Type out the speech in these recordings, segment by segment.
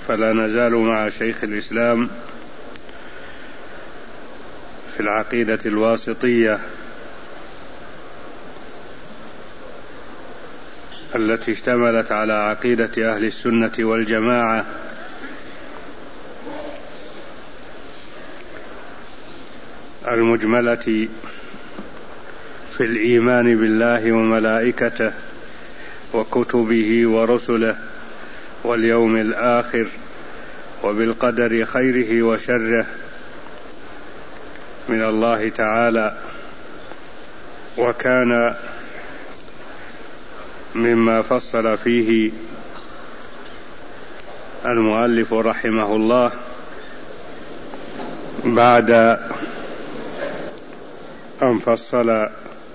فلا نزال مع شيخ الإسلام في العقيدة الواسطية التي اشتملت على عقيدة أهل السنة والجماعة المجملة في الإيمان بالله وملائكته وكتبه ورسله واليوم الآخر وبالقدر خيره وشره من الله تعالى. وكان مما فصل فيه المؤلف رحمه الله بعد أن فصل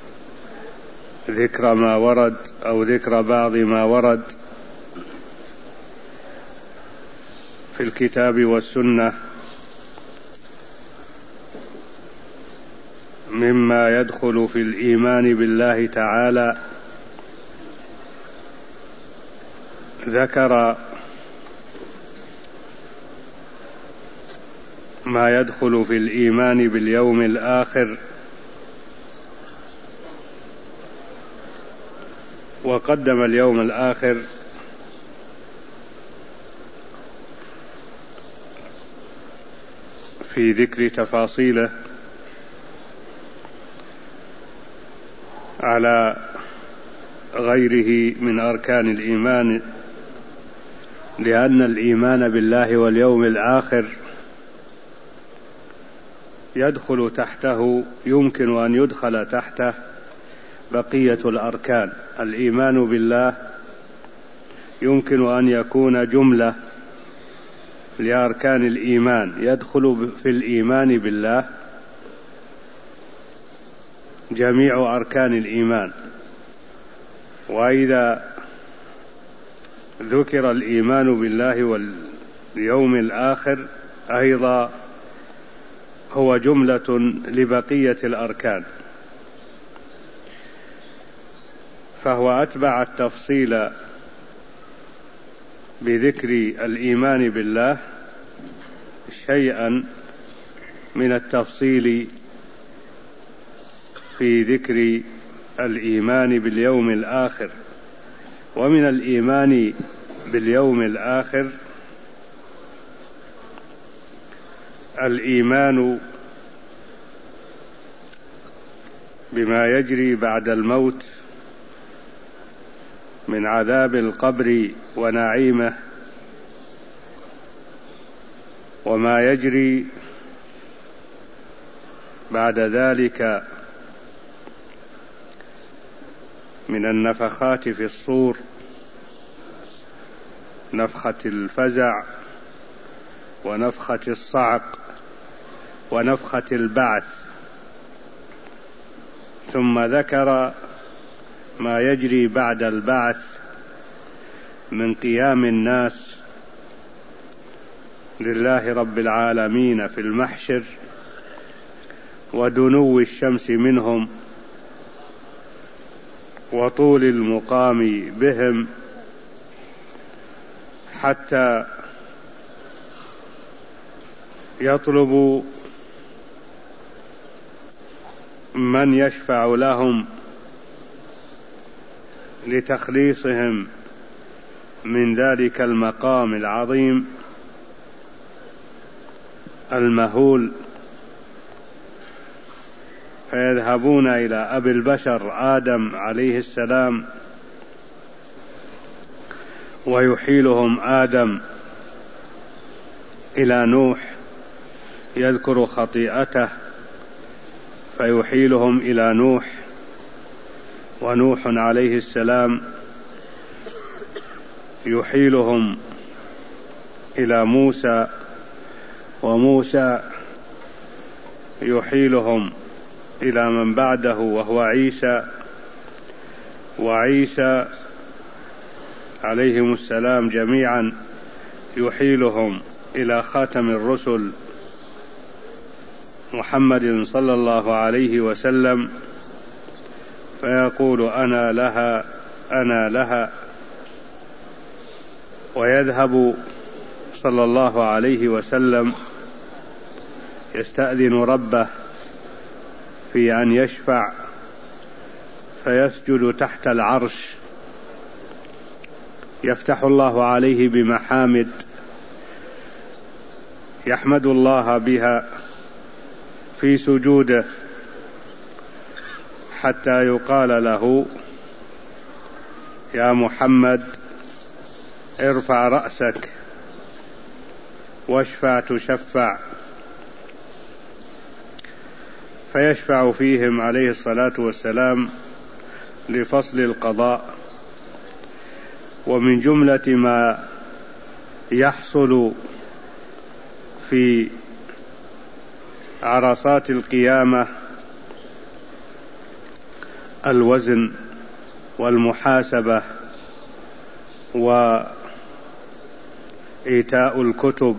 ذكر ما ورد أو ذكر بعض ما ورد في الكتاب والسنة مما يدخل في الإيمان بالله تعالى، ذكر ما يدخل في الإيمان باليوم الآخر، وقدم اليوم الآخر في ذكر تفاصيله على غيره من أركان الإيمان، لأن الإيمان بالله واليوم الآخر يدخل تحته، يمكن أن يدخل تحته بقية الأركان. الإيمان بالله يمكن أن يكون جملة لأركان الإيمان، يدخل في الإيمان بالله جميع أركان الإيمان. وإذا ذكر الإيمان بالله واليوم الآخر أيضا هو جملة لبقية الأركان، فهو أتبع التفصيل بذكر الإيمان بالله شيئا من التفصيل في ذكر الإيمان باليوم الآخر. ومن الإيمان باليوم الآخر الإيمان بما يجري بعد الموت من عذاب القبر ونعيمه، وما يجري بعد ذلك من النفخات في الصور، نفخة الفزع ونفخة الصعق ونفخة البعث. ثم ذكر ما يجري بعد البعث من قيام الناس لله رب العالمين في المحشر ودنو الشمس منهم وطول المقام بهم حتى يطلب من يشفع لهم لتخليصهم من ذلك المقام العظيم المهول، فيذهبون إلى أبي البشر آدم عليه السلام ويحيلهم آدم إلى نوح يذكر خطيئته فيحيلهم إلى نوح، ونوح عليه السلام يحيلهم إلى موسى، وموسى يحيلهم إلى من بعده وهو عيسى، وعيسى عليهم السلام جميعا يحيلهم إلى خاتم الرسل محمد صلى الله عليه وسلم، فيقول أنا لها أنا لها، ويذهب صلى الله عليه وسلم يستأذن ربه في أن يشفع فيسجد تحت العرش، يفتح الله عليه بمحامد يحمد الله بها في سجوده، حتى يقال له: يا محمد ارفع رأسك واشفع تشفع، فيشفع فيهم عليه الصلاة والسلام لفصل القضاء. ومن جملة ما يحصل في عرصات القيامة الوزن والمحاسبة وإيتاء الكتب،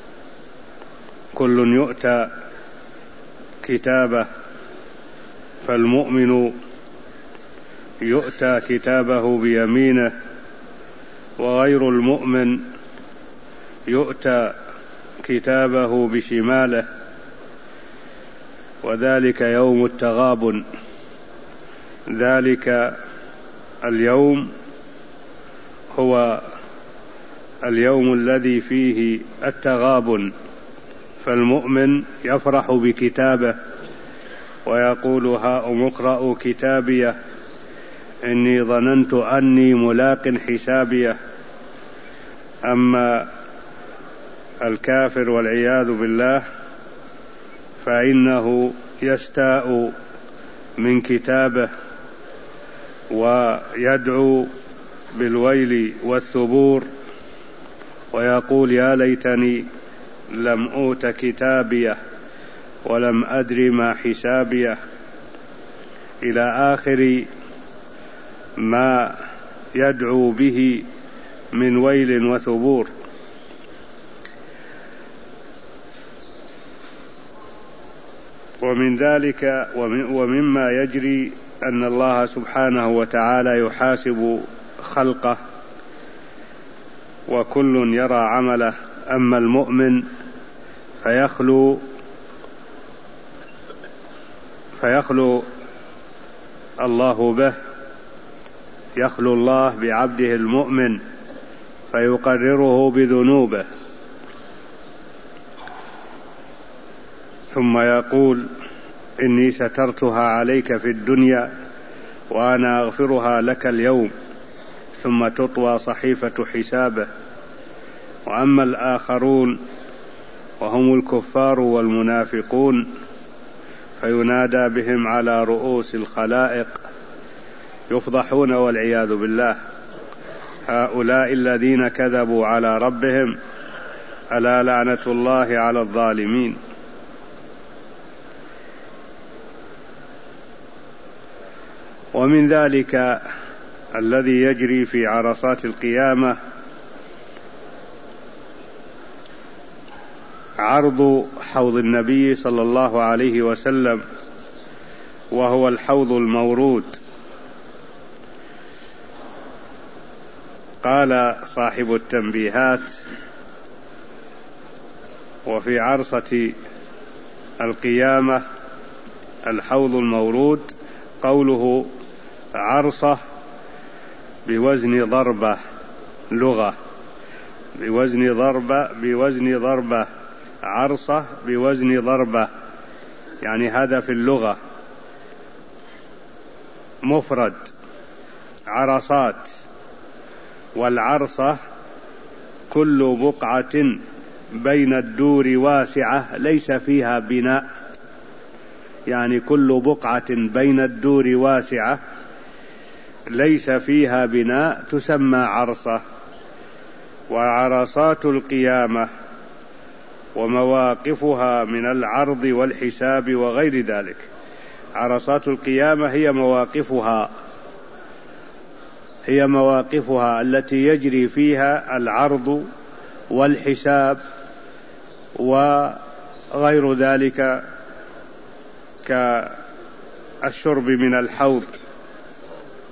كل يؤتى كتابه، فالمؤمن يؤتى كتابه بيمينه، وغير المؤمن يؤتى كتابه بشماله، وذلك يوم التغابن. ذلك اليوم هو اليوم الذي فيه التغابن، فالمؤمن يفرح بكتابه ويقول: هاؤم اقرءوا كتابيه إني ظننت أني ملاق حسابيه. أما الكافر والعياذ بالله فإنه يستاء من كتابه ويدعو بالويل والثبور ويقول: يا ليتني لم أوت كتابيه ولم أدر ما حسابيه، إلى آخر ما يدعو به من ويل وثبور. ومن ذلك ومما يجري أن الله سبحانه وتعالى يحاسب خلقه وكل يرى عمله. أما المؤمن فيخلو الله به، يخلو الله بعبده المؤمن فيقرره بذنوبه، ثم يقول: إني سترتها عليك في الدنيا وأنا أغفرها لك اليوم، ثم تطوى صحيفة حسابه. وأما الآخرون وهم الكفار والمنافقون فينادى بهم على رؤوس الخلائق يفضحون والعياذ بالله: هؤلاء الذين كذبوا على ربهم ألا لعنة الله على الظالمين. ومن ذلك الذي يجري في عرصات القيامة عرض حوض النبي صلى الله عليه وسلم، وهو الحوض المورود. قال صاحب التنبيهات: وفي عرصة القيامة الحوض المورود قوله عرصة بوزن ضربة، لغة بوزن ضربة، عرصة بوزن ضربة، يعني هذا في اللغة مفرد عرصات. والعرصة كل بقعة بين الدور واسعة ليس فيها بناء، يعني كل بقعة بين الدور واسعة ليس فيها بناء تسمى عرصة. وعرصات القيامة ومواقفها من العرض والحساب وغير ذلك. عرصات القيامة هي مواقفها التي يجري فيها العرض والحساب وغير ذلك كالشرب من الحوض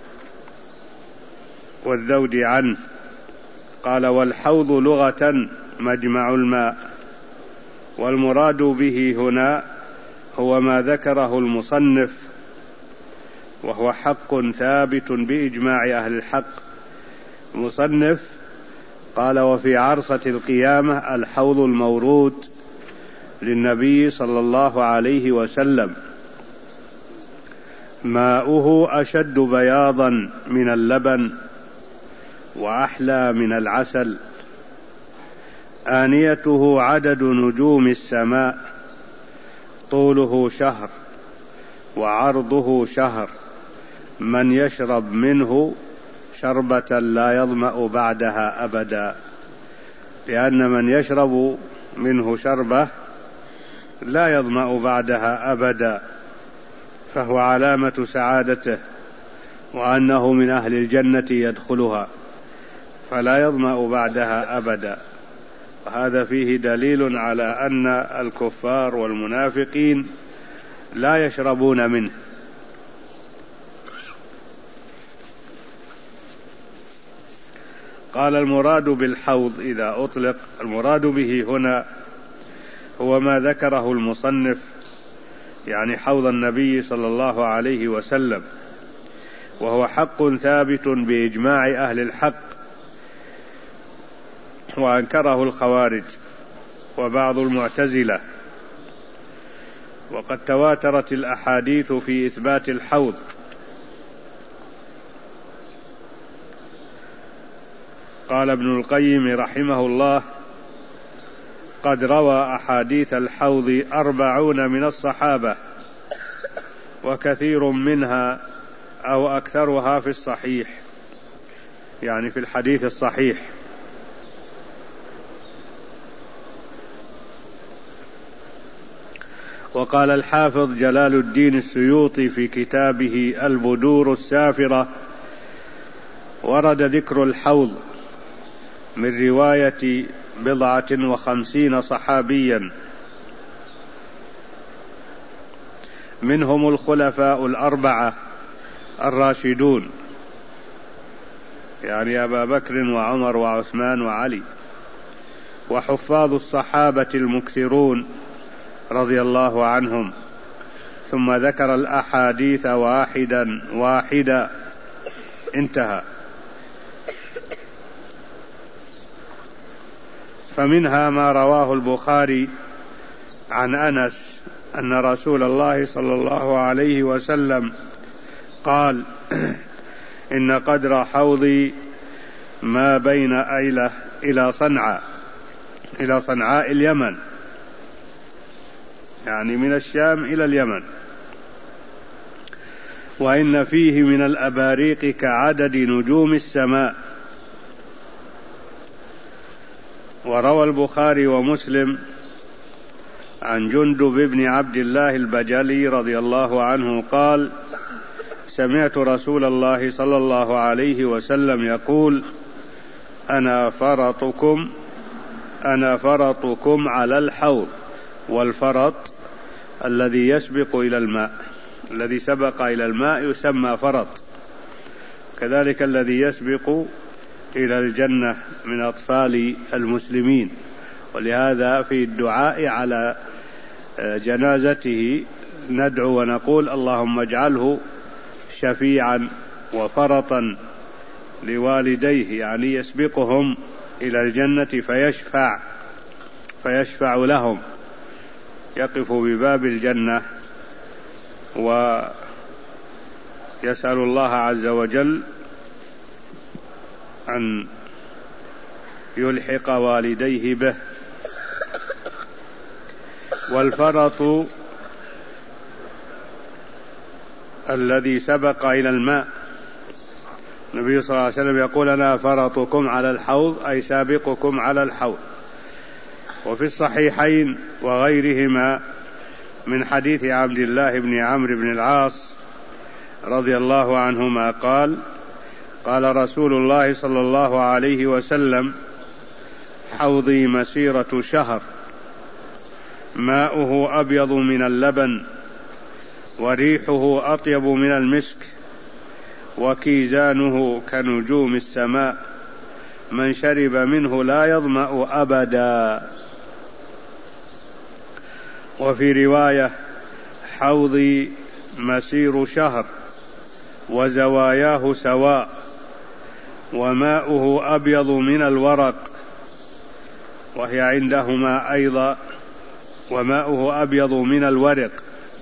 والذود عنه. قال: والحوض لغة مجمع الماء. والمراد به هنا هو ما ذكره المصنف، وهو حق ثابت بإجماع أهل الحق. المصنف قال: وفي عرصة القيامة الحوض المورود للنبي صلى الله عليه وسلم، ماؤه أشد بياضا من اللبن وأحلى من العسل، آنيته عدد نجوم السماء، طوله شهر وعرضه شهر، من يشرب منه شربة لا يظمأ بعدها أبدا. لأن من يشرب منه شربة لا يظمأ بعدها أبدا، فهو علامة سعادته، وأنه من أهل الجنة يدخلها فلا يظمأ بعدها أبدا. وهذا فيه دليل على أن الكفار والمنافقين لا يشربون منه. قال: المراد بالحوض إذا أطلق، المراد به هنا هو ما ذكره المصنف، يعني حوض النبي صلى الله عليه وسلم، وهو حق ثابت بإجماع أهل الحق، وأنكره الخوارج وبعض المعتزلة. وقد تواترت الأحاديث في إثبات الحوض. قال ابن القيم رحمه الله: قد روى أحاديث الحوض 40 من الصحابة، وكثير منها أو أكثرها في الصحيح، يعني في الحديث الصحيح. وقال الحافظ جلال الدين السيوطي في كتابه البدور السافرة: ورد ذكر الحوض من رواية 57 صحابيا، منهم الخلفاء الأربعة الراشدون، يعني أبا بكر وعمر وعثمان وعلي، وحفاظ الصحابة المكثرون رضي الله عنهم. ثم ذكر الأحاديث واحدا انتهى. فمنها ما رواه البخاري عن أنس أن رسول الله صلى الله عليه وسلم قال: إن قدر حوضي ما بين أيلة إلى صنعاء اليمن، يعني من الشام إلى اليمن، وإن فيه من الأباريق كعدد نجوم السماء. وروى البخاري ومسلم عن جندب بن عبد الله البجلي رضي الله عنه قال: سمعت رسول الله صلى الله عليه وسلم يقول: أنا فرطكم على الحوض. والفرط الذي يسبق إلى الماء، الذي سبق إلى الماء يسمى فرط، كذلك الذي يسبق إلى الجنة من أطفال المسلمين. ولهذا في الدعاء على جنازته ندعو ونقول: اللهم اجعله شفيعا وفرطا لوالديه، يعني يسبقهم إلى الجنة فيشفع لهم، يقف بباب الجنة ويسأل الله عز وجل أن يلحق والديه به. والفرط الذي سبق إلى الماء، النبي صلى الله عليه وسلم يقول: أنا فرطكم على الحوض، أي سابقكم على الحوض. وفي الصحيحين وغيرهما من حديث عبد الله بن عمرو بن العاص رضي الله عنهما قال: قال رسول الله صلى الله عليه وسلم: حوضي مسيرة شهر، ماؤه أبيض من اللبن، وريحه أطيب من المسك، وكيزانه كنجوم السماء، من شرب منه لا يظمأ أبدا. وفي رواية: حوضي مسير شهر وزواياه سواء وماؤه أبيض من الورق، وهي عندهما أيضا وماؤه أبيض من الورق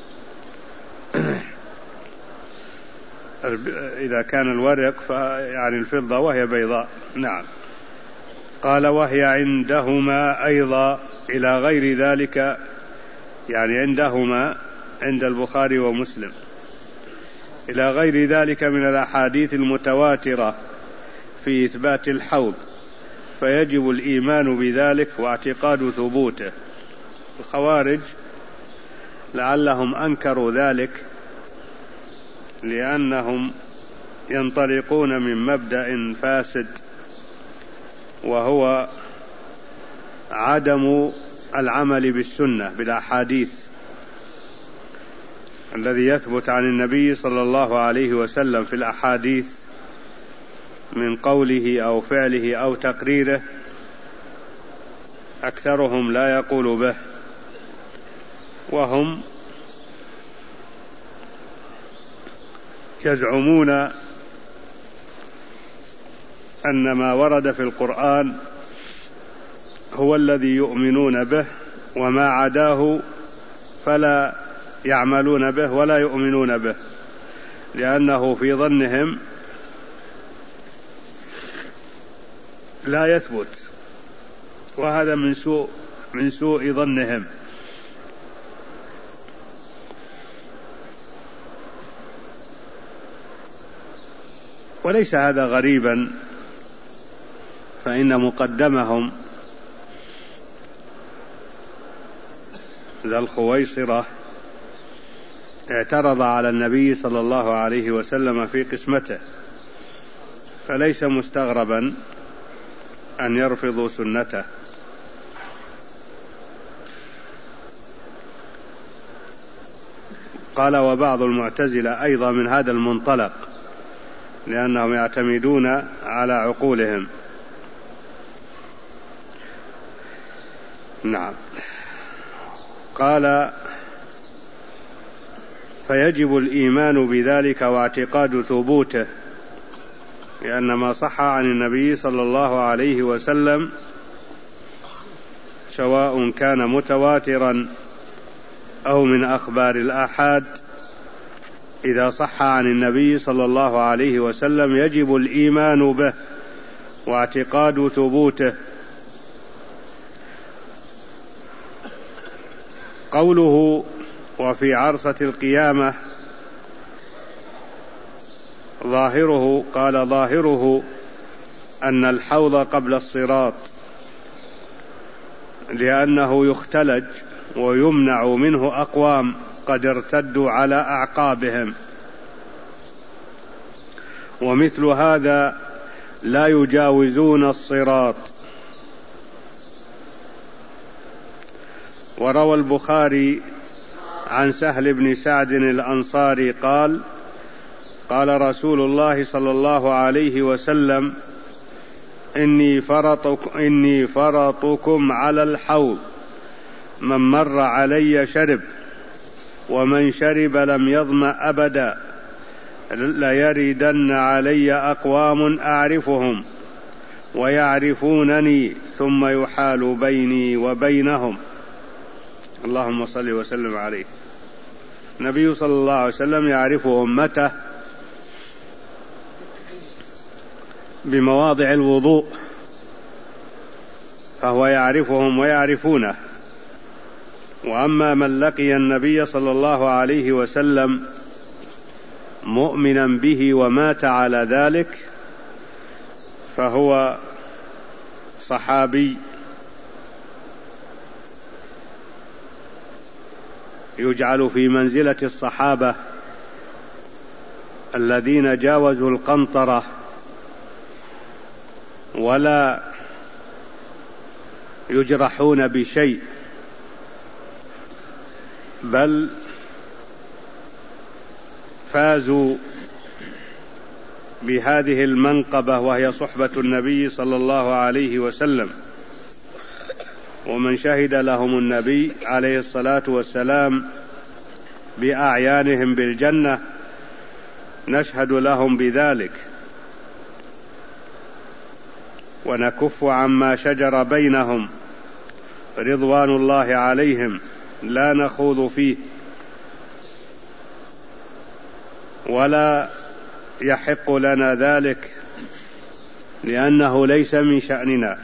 إذا كان الورق فيعني الفضة وهي بيضاء. نعم. قال: وهي عندهما أيضا إلى غير ذلك، يعني عندهما عند البخاري ومسلم، إلى غير ذلك من الأحاديث المتواترة في إثبات الحوض، فيجب الإيمان بذلك واعتقاد ثبوته. الخوارج لعلهم أنكروا ذلك لأنهم ينطلقون من مبدأ فاسد، وهو عدم العمل بالسنة بالأحاديث الذي يثبت عن النبي صلى الله عليه وسلم في الأحاديث من قوله أو فعله أو تقريره، أكثرهم لا يقول به، وهم يزعمون أن ما ورد في القرآن هو الذي يؤمنون به، وما عداه فلا يعملون به ولا يؤمنون به، لأنه في ظنهم لا يثبت، وهذا من سوء ظنهم. وليس هذا غريبا، فإن مقدمهم ذا الخويصرة اعترض على النبي صلى الله عليه وسلم في قسمته، فليس مستغربا أن يرفضوا سنته. قال: وبعض المعتزلة أيضا من هذا المنطلق، لأنهم يعتمدون على عقولهم. نعم. قال: فيجب الإيمان بذلك واعتقاد ثبوته، لأن ما صح عن النبي صلى الله عليه وسلم سواء كان متواترا أو من أخبار الآحاد، إذا صح عن النبي صلى الله عليه وسلم يجب الإيمان به واعتقاد ثبوته. قوله: وفي عرصة القيامة، ظاهره، قال: ظاهره أن الحوض قبل الصراط، لأنه يختلج ويمنع منه أقوام قد ارتدوا على أعقابهم، ومثل هذا لا يجاوزون الصراط. وروى البخاري عن سهل بن سعد الأنصاري قال: قال رسول الله صلى الله عليه وسلم: إني فرطكم على الحوض، من مر علي شرب، ومن شرب لم يظمأ أبدا، ليردن علي أقوام أعرفهم ويعرفونني ثم يحال بيني وبينهم. اللهم صل وسلم عليه. النبي صلى الله عليه وسلم يعرف أمته بمواضع الوضوء، فهو يعرفهم ويعرفونه. وأما من لقي النبي صلى الله عليه وسلم مؤمنا به ومات على ذلك فهو صحابي يجعل في منزلة الصحابة الذين جاوزوا القنطرة ولا يجرحون بشيء، بل فازوا بهذه المنقبة وهي صحبة النبي صلى الله عليه وسلم، ومن شهد لهم النبي عليه الصلاة والسلام بأعيانهم بالجنة نشهد لهم بذلك، ونكف عما شجر بينهم رضوان الله عليهم لا نخوض فيه، ولا يحق لنا ذلك لأنه ليس من شأننا.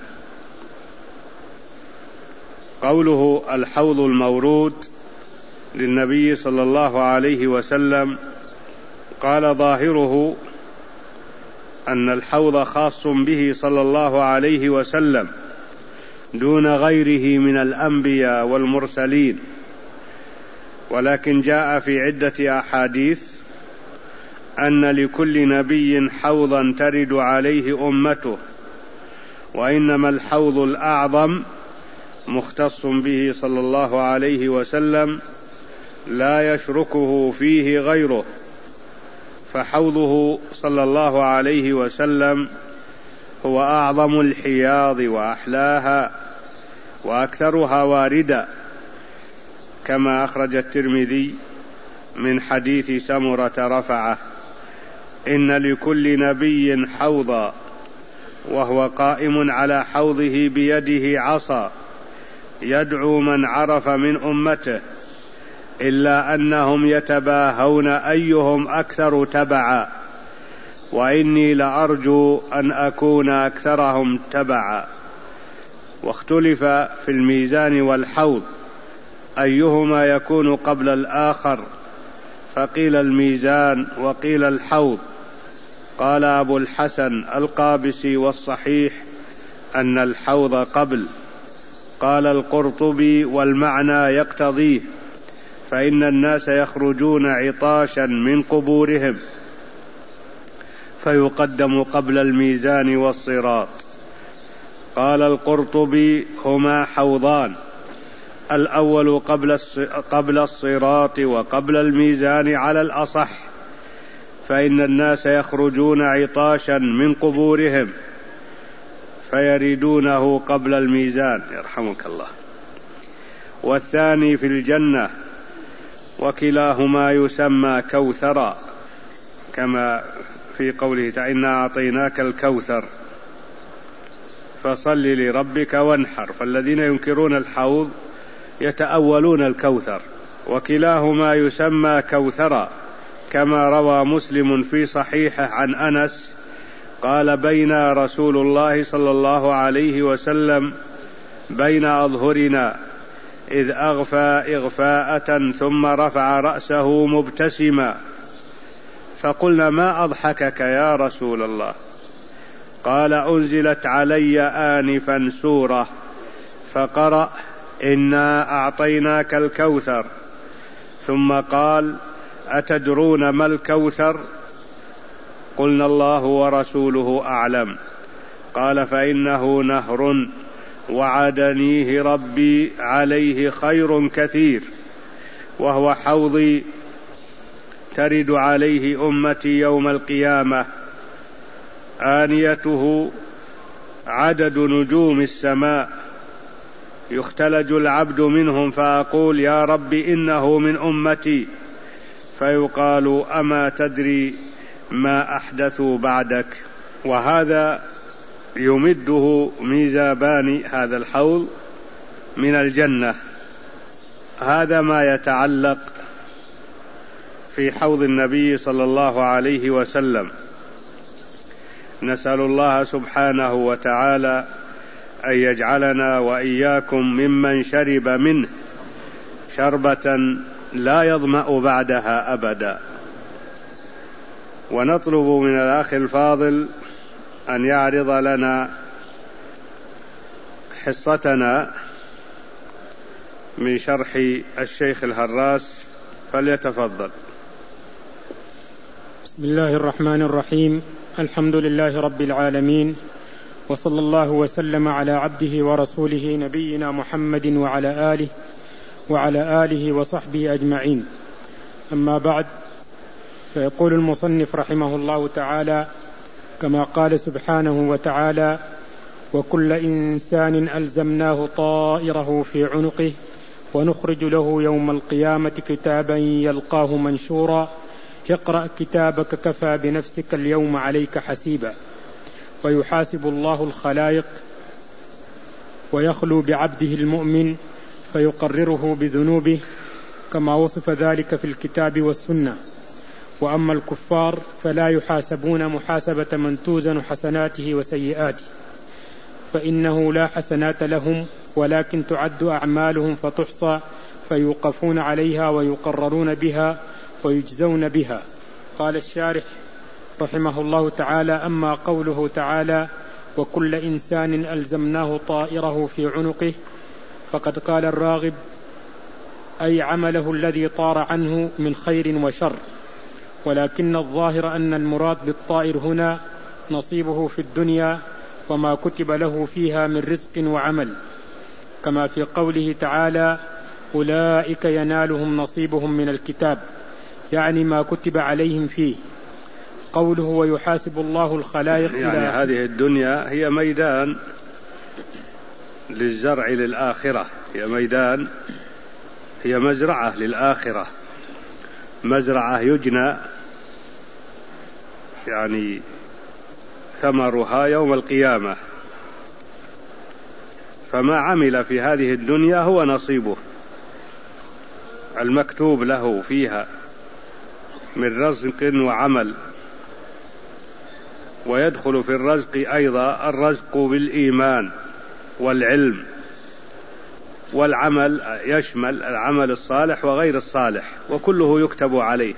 قوله الحوض المورود للنبي صلى الله عليه وسلم قال ظاهره أن الحوض خاص به صلى الله عليه وسلم دون غيره من الأنبياء والمرسلين، ولكن جاء في عدة أحاديث أن لكل نبي حوضا ترد عليه أمته، وإنما الحوض الأعظم مختص به صلى الله عليه وسلم لا يشركه فيه غيره، فحوضه صلى الله عليه وسلم هو أعظم الحياض وأحلاها وأكثرها واردا، كما أخرج الترمذي من حديث سمرة رفعه: إن لكل نبي حوضا، وهو قائم على حوضه بيده عصا يدعو من عرف من أمته، إلا أنهم يتباهون أيهم أكثر تبعا، وإني لأرجو أن أكون أكثرهم تبعا. واختلف في الميزان والحوض أيهما يكون قبل الآخر، فقيل الميزان وقيل الحوض. قال أبو الحسن القابسي: والصحيح أن الحوض قبل. قال القرطبي: والمعنى يقتضيه، فإن الناس يخرجون عطاشا من قبورهم فيقدم قبل الميزان والصراط. قال القرطبي: هما حوضان، الأول قبل الصراط وقبل الميزان على الأصح، فإن الناس يخرجون عطاشا من قبورهم فيريدونه قبل الميزان، يرحمك الله. والثاني في الجنة، وكلاهما يسمى كوثرا، كما في قوله تعالى: إنا أعطيناك الكوثر فصل لربك وانحر. فالذين ينكرون الحوض يتأولون الكوثر، وكلاهما يسمى كوثرا، كما روى مسلم في صحيحه عن أنس قال: بين رسول الله صلى الله عليه وسلم بين أظهرنا إذ أغفى إغفاءة ثم رفع رأسه مبتسما، فقلنا: ما أضحكك يا رسول الله؟ قال: أنزلت علي آنفا سورة فقرأ: إنا أعطيناك الكوثر، ثم قال: أتدرون ما الكوثر؟ قلنا: الله ورسوله أعلم. قال: فإنه نهر وعدنيه ربي عليه خير كثير، وهو حوضي ترد عليه أمتي يوم القيامة، آنيته عدد نجوم السماء، يختلج العبد منهم فأقول: يا رب إنه من أمتي، فيقال: أما تدري ما أحدثوا بعدك؟ وهذا يمده ميزابان هذا الحوض من الجنة. هذا ما يتعلق في حوض النبي صلى الله عليه وسلم. نسأل الله سبحانه وتعالى أن يجعلنا وإياكم ممن شرب منه شربة لا يظمأ بعدها أبدا. ونطلب من الأخ الفاضل أن يعرض لنا حصتنا من شرح الشيخ الهراس، فليتفضل. بسم الله الرحمن الرحيم. الحمد لله رب العالمين، وصلى الله وسلم على عبده ورسوله نبينا محمد وعلى آله وصحبه أجمعين. أما بعد، فيقول المصنف رحمه الله تعالى: كما قال سبحانه وتعالى: وكل إنسان ألزمناه طائره في عنقه ونخرج له يوم القيامة كتابا يلقاه منشورا اقرأ كتابك كفى بنفسك اليوم عليك حسيبا. ويحاسب الله الخلائق ويخلو بعبده المؤمن فيقرره بذنوبه كما وصف ذلك في الكتاب والسنة. وأما الكفار فلا يحاسبون محاسبة من توزن حسناته وسيئاته، فإنه لا حسنات لهم ولكن تعد أعمالهم فتحصى فيوقفون عليها ويقررون بها ويجزون بها. قال الشارح رحمه الله تعالى: أما قوله تعالى: وكل إنسان ألزمناه طائره في عنقه، فقد قال الراغب: أي عمله الذي طار عنه من خير وشر، ولكن الظاهر أن المراد بالطائر هنا نصيبه في الدنيا وما كتب له فيها من رزق وعمل، كما في قوله تعالى: أولئك ينالهم نصيبهم من الكتاب، يعني ما كتب عليهم فيه. قوله ويحاسب الله الخلائق، يعني هذه الدنيا هي ميدان للزرع للآخرة، هي مزرعة للآخرة، مزرعة يجنى يعني ثمرها يوم القيامة. فما عمل في هذه الدنيا هو نصيبه المكتوب له فيها من رزق وعمل. ويدخل في الرزق أيضا الرزق بالإيمان والعلم، والعمل يشمل العمل الصالح وغير الصالح، وكله يكتب عليه.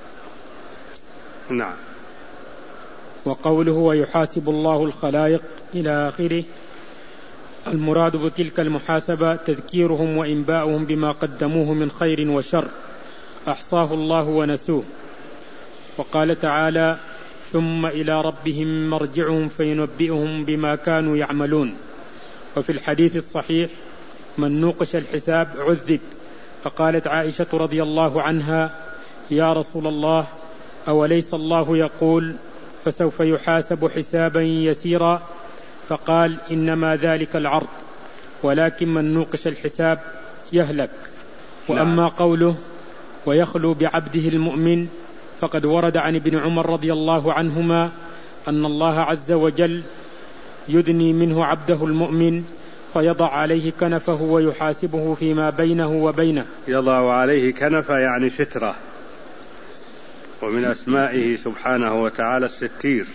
نعم. وقوله ويحاسب الله الخلائق إلى آخره، المراد بتلك المحاسبة تذكيرهم وإنباؤهم بما قدموه من خير وشر أحصاه الله ونسوه. وقال تعالى: ثم إلى ربهم مرجعهم فينبئهم بما كانوا يعملون. وفي الحديث الصحيح: من نوقش الحساب عذب. فقالت عائشة رضي الله عنها: يا رسول الله، أوليس الله يقول فسوف يحاسب حسابا يسيرا؟ فقال: إنما ذلك العرض، ولكن من نوقش الحساب يهلك. وأما قوله ويخلو بعبده المؤمن، فقد ورد عن ابن عمر رضي الله عنهما أن الله عز وجل يدني منه عبده المؤمن فيضع عليه كنفه ويحاسبه فيما بينه وبينه. يضع عليه كنفه يعني سترة، ومن أسمائه سبحانه وتعالى الستير،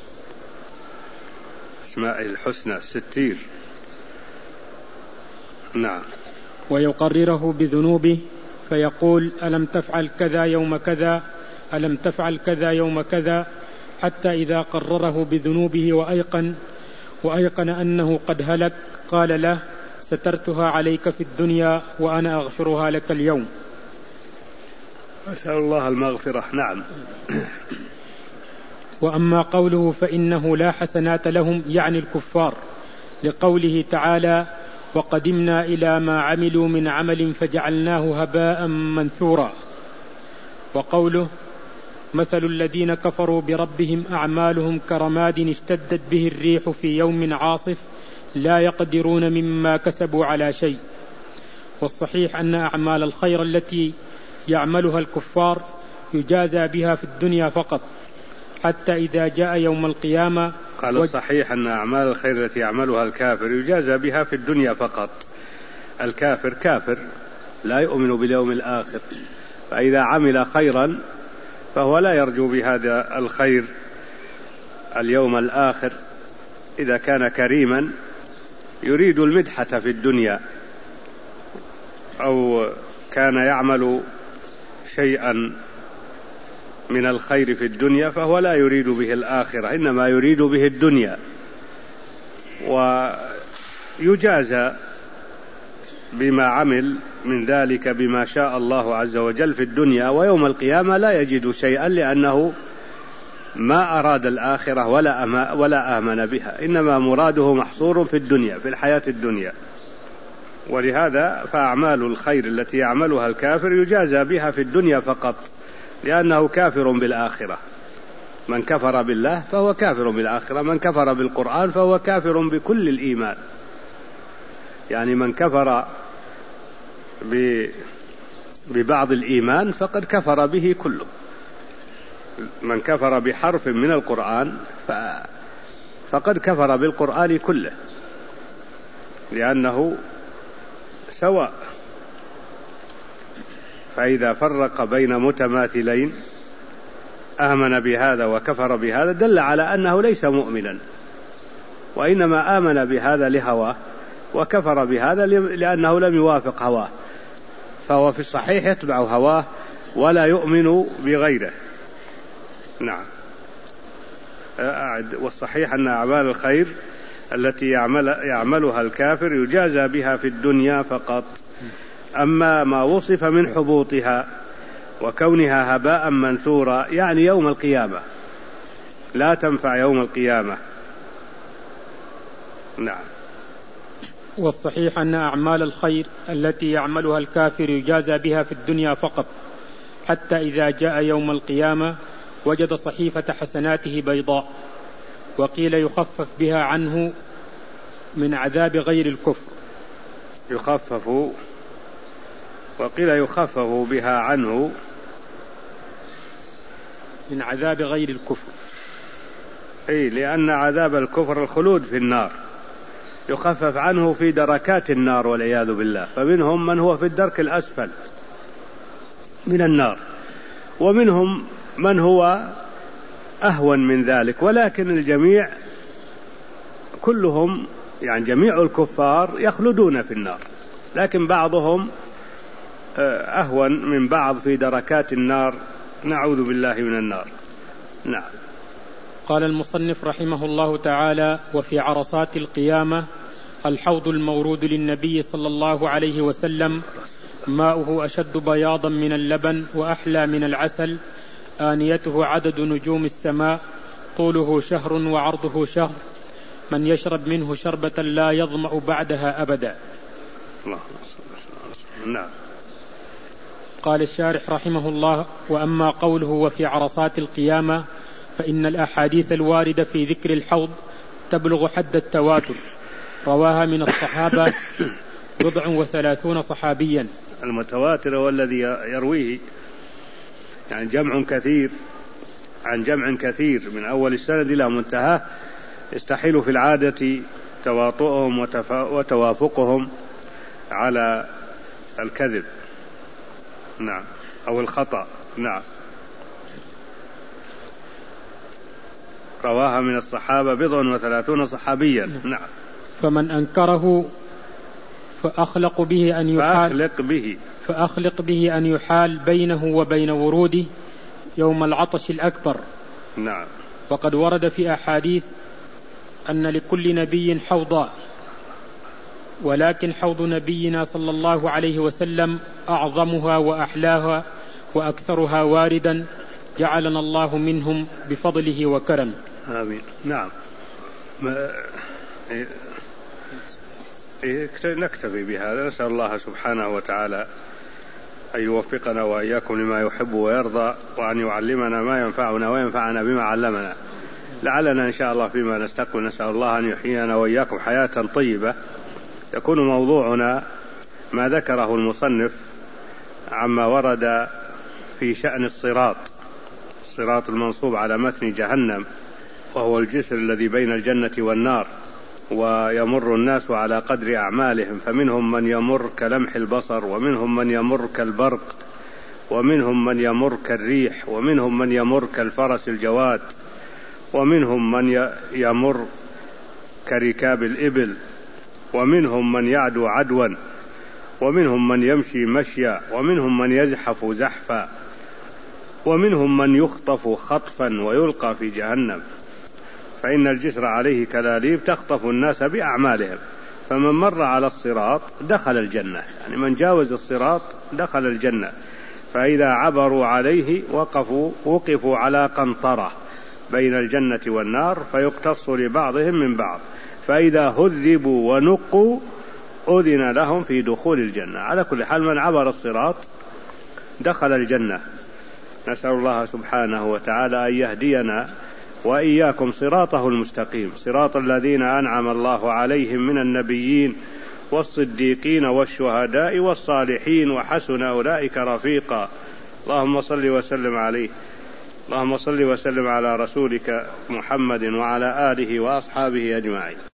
أسمائه الحسنى الستير. نعم. ويقرره بذنوبه فيقول: ألم تفعل كذا يوم كذا، ألم تفعل كذا يوم كذا، حتى إذا قرره بذنوبه وأيقن أنه قد هلك قال له: سترتها عليك في الدنيا وأنا أغفرها لك اليوم. أسأل الله المغفرة. نعم. وأما قوله فإنه لا حسنات لهم، يعني الكفار، لقوله تعالى: وقدمنا إلى ما عملوا من عمل فجعلناه هباء منثورا. وقوله مثل الذين كفروا بربهم أعمالهم كرماد اشتدت به الريح في يوم عاصف لا يقدرون مما كسبوا على شيء. والصحيح أن أعمال الخير التي يعملها الكفار يجازى بها في الدنيا فقط، حتى إذا جاء يوم القيامة. قال الصحيح أن أعمال الخير التي يعملها الكافر يجازى بها في الدنيا فقط. الكافر كافر لا يؤمن باليوم الآخر، فإذا عمل خيرا فهو لا يرجو بهذا الخير اليوم الآخر. إذا كان كريما يريد المدحة في الدنيا، أو كان يعمل شيئا من الخير في الدنيا فهو لا يريد به الآخرة، إنما يريد به الدنيا، ويجازى بما عمل من ذلك بما شاء الله عز وجل في الدنيا، ويوم القيامة لا يجد شيئا، لأنه ما أراد الآخرة ولا آمن بها، إنما مراده محصور في الدنيا، في الحياة الدنيا. ولهذا فأعمال الخير التي يعملها الكافر يجازى بها في الدنيا فقط، لأنه كافر بالآخرة. من كفر بالله فهو كافر بالآخرة، من كفر بالقرآن فهو كافر بكل الإيمان. يعني من كفر ببعض الإيمان فقد كفر به كله. من كفر بحرف من القرآن فقد كفر بالقرآن كله، لأنه سواء. فإذا فرق بين متماثلين آمن بهذا وكفر بهذا دل على أنه ليس مؤمنا، وإنما آمن بهذا لهواه وكفر بهذا لأنه لم يوافق هواه، فهو في الصحيح يتبع هواه ولا يؤمن بغيره. نعم. والصحيح أن أعمال الخير التي يعملها الكافر يجازى بها في الدنيا فقط. أما ما وصف من حبوطها وكونها هباء منثورا يعني يوم القيامة لا تنفع يوم القيامة. نعم. والصحيح أن أعمال الخير التي يعملها الكافر يجازى بها في الدنيا فقط، حتى إذا جاء يوم القيامة وجد صحيفة حسناته بيضاء، وقيل يخفف بها عنه من عذاب غير الكفر. وقيل يخفف بها عنه من عذاب غير الكفر. لأن عذاب الكفر الخلود في النار، يخفف عنه في دركات النار والعياذ بالله. فمنهم من هو في الدرك الأسفل من النار، ومنهم من هو أهون من ذلك، ولكن الجميع كلهم يعني جميع الكفار يخلدون في النار، لكن بعضهم أهون من بعض في دركات النار، نعوذ بالله من النار. نعم. قال المصنف رحمه الله تعالى: وفي عرصات القيامة الحوض المورود للنبي صلى الله عليه وسلم ماؤه أشد بياضا من اللبن وأحلى من العسل، آنيته عدد نجوم السماء، طوله شهر وعرضه شهر، من يشرب منه شربة لا يظمأ بعدها أبدا. نعم. قال الشارح رحمه الله: وأما قوله وفي عرصات القيامة فإن الأحاديث الواردة في ذكر الحوض تبلغ حد التواتر، رواها من الصحابة 30 صحابيا. المتواتر هو الذي يرويه يعني جمع كثير عن جمع كثير من أول السند إلى منتهاه، يستحيل في العادة تواطؤهم وتوافقهم على الكذب. نعم. أو الخطأ. نعم. رواها من الصحابة 30 صحابيا. نعم. فمن أنكره فأخلق به أن يحال بينه وبين وروده يوم العطش الأكبر. نعم. وقد ورد في أحاديث أن لكل نبي حوضا، ولكن حوض نبينا صلى الله عليه وسلم أعظمها وأحلاها وأكثرها واردا، جعلنا الله منهم بفضله وكرمه. آمين. نعم. نكتفي بهذا، نسأل الله سبحانه وتعالى أن يوفقنا وإياكم لما يحب ويرضى، وأن يعلمنا ما ينفعنا وينفعنا بما علمنا. لعلنا إن شاء الله فيما نستقبل نسأل الله أن يحيينا وإياكم حياة طيبة. يكون موضوعنا ما ذكره المصنف عما ورد في شأن الصراط المنصوب على متن جهنم، وهو الجسر الذي بين الجنة والنار، ويمر الناس على قدر أعمالهم، فمنهم من يمر كلمح البصر، ومنهم من يمر كالبرق، ومنهم من يمر كالريح، ومنهم من يمر كالفرس الجواد، ومنهم من يمر كركاب الإبل، ومنهم من يعدو عدوا، ومنهم من يمشي مشيا، ومنهم من يزحف زحفا، ومنهم من يخطف خطفا ويلقى في جهنم. فإن الجسر عليه كلاليب تخطف الناس بأعمالهم، فمن مر على الصراط دخل الجنة، يعني من جاوز الصراط دخل الجنة. فإذا عبروا عليه وقفوا على قنطرة بين الجنة والنار، فيقتص لبعضهم من بعض، فإذا هذبوا ونقوا أذن لهم في دخول الجنة. على كل حال من عبر الصراط دخل الجنة، نسأل الله سبحانه وتعالى أن يهدينا وإياكم صراطه المستقيم، صراط الذين أنعم الله عليهم من النبيين والصديقين والشهداء والصالحين وحسن أولئك رفيقا. اللهم صل وسلم عليه، اللهم صل وسلم على رسولك محمد وعلى آله وأصحابه أجمعين.